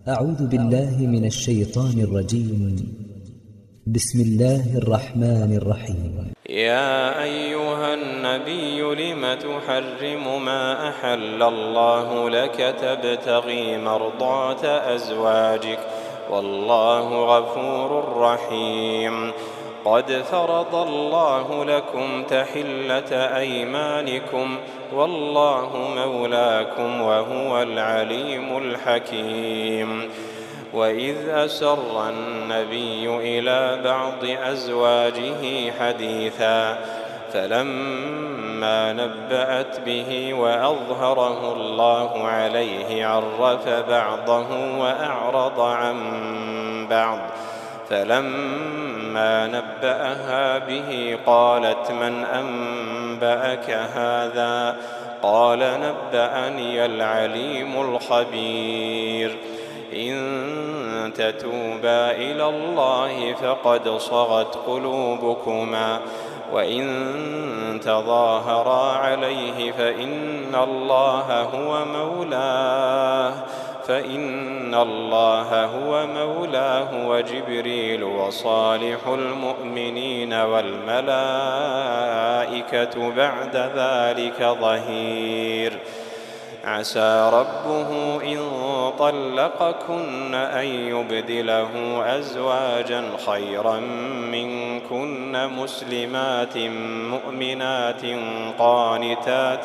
أعوذ بالله من الشيطان الرجيم. بسم الله الرحمن الرحيم. يا أيها النبي لم تحرم ما أحل الله لك تبتغي مرضات أزواجك والله غفور رحيم. قد فرض الله لكم تحلة أيمانكم والله مولاكم وهو العليم الحكيم. وإذ أسر النبي إلى بعض أزواجه حديثا فلما نبأت به وأظهره الله عليه عرف بعضه وأعرض عن بعض فلما نبأها به قالت من أنبأك هذا قال نبأني العليم الخبير. إن تتوبا إلى الله فقد صغت قلوبكما وإن تظاهرا عليه فإن الله هو مولاه وجبريل وصالح المؤمنين والملائكة بعد ذلك ظهير. عسى ربه إن طلقكن أن يبدله أزواجا خيرا منكن مسلمات مؤمنات قانتات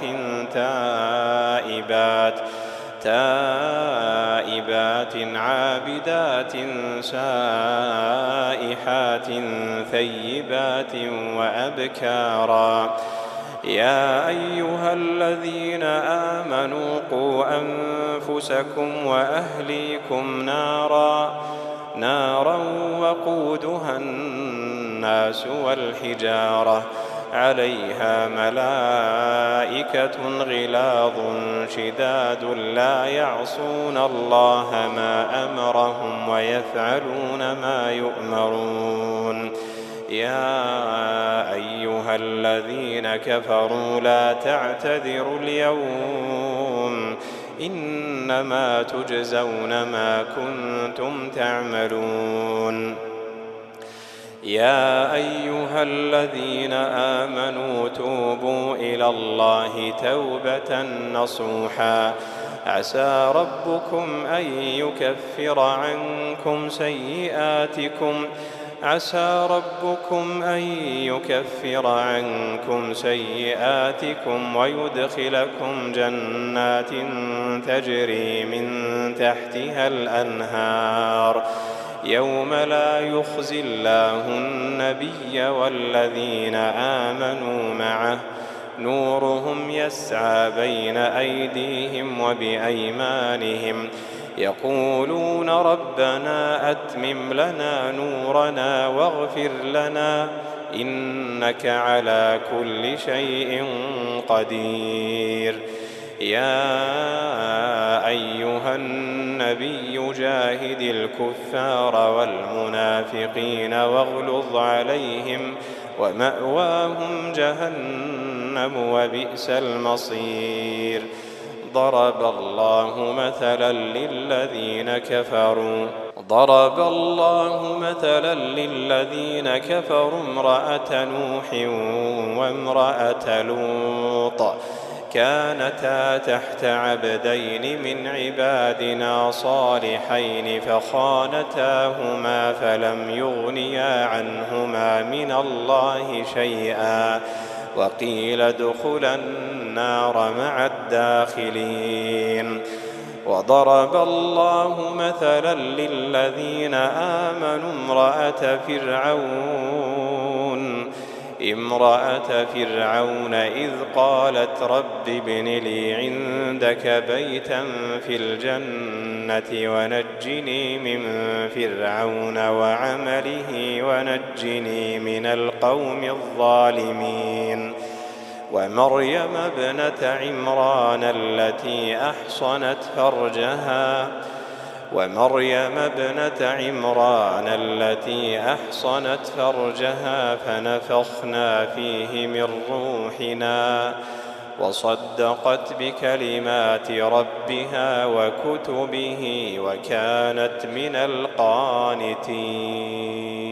تائبات عابدات سائحات ثيبات وأبكارا. يا أيها الذين آمنوا قوا أنفسكم وأهليكم نارا وقودها الناس والحجارة عليها ملائكة غلاظ شداد لا يعصون الله ما أمرهم ويفعلون ما يؤمرون. يا أيها الذين كفروا لا تعتذروا اليوم إنما تجزون ما كنتم تعملون. يا أيها الذين آمنوا توبوا إلى الله توبة نصوحا عسى ربكم أن يكفر عنكم سيئاتكم ويدخلكم جنات تجري من تحتها الأنهار يوم لا يخزي الله النبي والذين آمنوا معه نورهم يسعى بين أيديهم وبأيمانهم يقولون ربنا أتمم لنا نورنا واغفر لنا إنك على كل شيء قدير. يا أيها النبي جاهد الكفار والمنافقين واغلظ عليهم ومأواهم جهنم وبئس المصير. ضرب الله مثلا للذين كفروا امرأة نوح وامرأة لوط كانتا تحت عبدين من عبادنا صالحين فخانتاهما فلم يغنيا عنهما من الله شيئا وقيل ادخلا النار مع الداخلين. وضرب الله مثلا للذين آمنوا امرأة فرعون إذ قالت رب ابن لي عندك بيتا في الجنة ونجني من فرعون وعمله ونجني من القوم الظالمين. ومريم ابنة عمران التي أحصنت فرجها فنفخنا فيه من روحنا وصدقت بكلمات ربها وكتبه وكانت من القانتين.